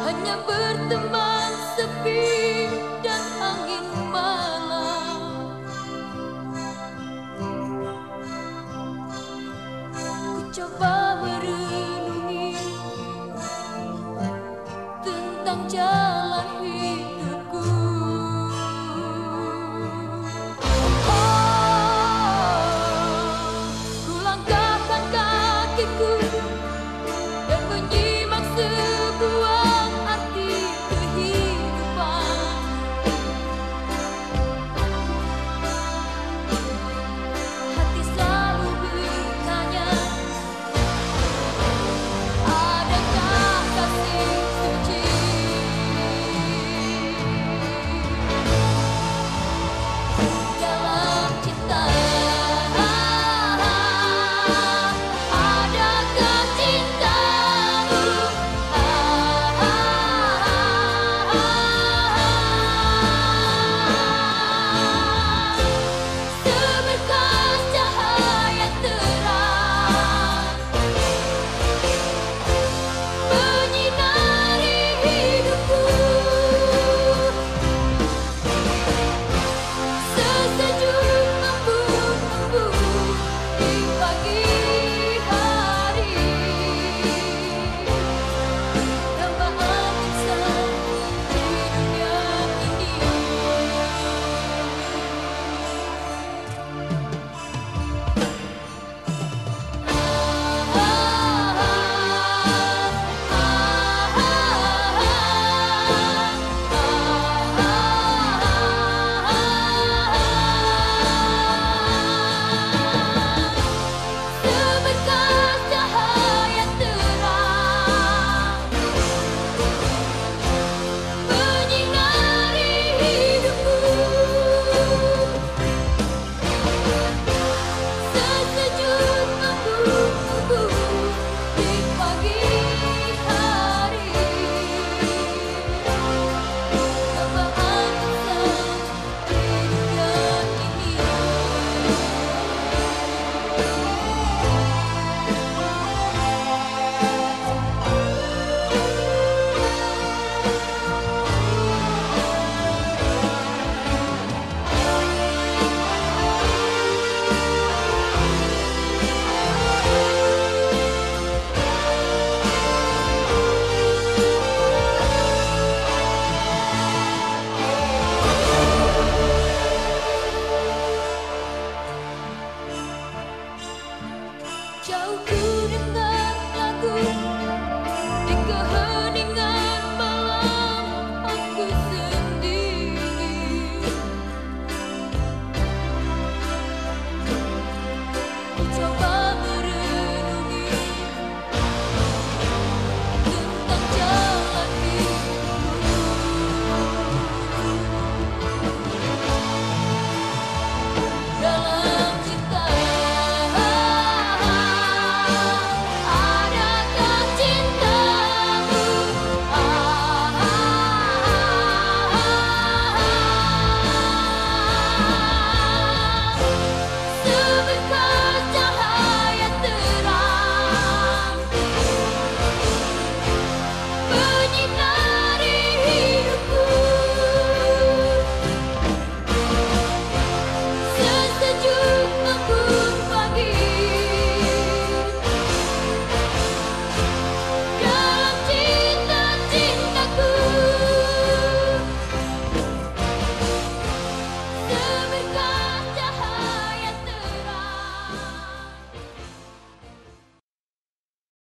hanya berteman sepi dan angin malam. Ku coba merenungi tentang jalan hidupku. Oh, ku langkahkan kakiku dan menyimak sebuah arti kehidupan. Hati selalu bertanya, adakah kasih suci dalam cinta? Adakah cintamu seberkas cahaya terang menyinari hidupku, sesejuk embun-embun di pagi hari, dambaan insan di dunia ini. Seberkas cahaya terang menyinari hidupku, sesejuk embun-embun di pagi hari, dambaan insan di dunia ini. Jauh ku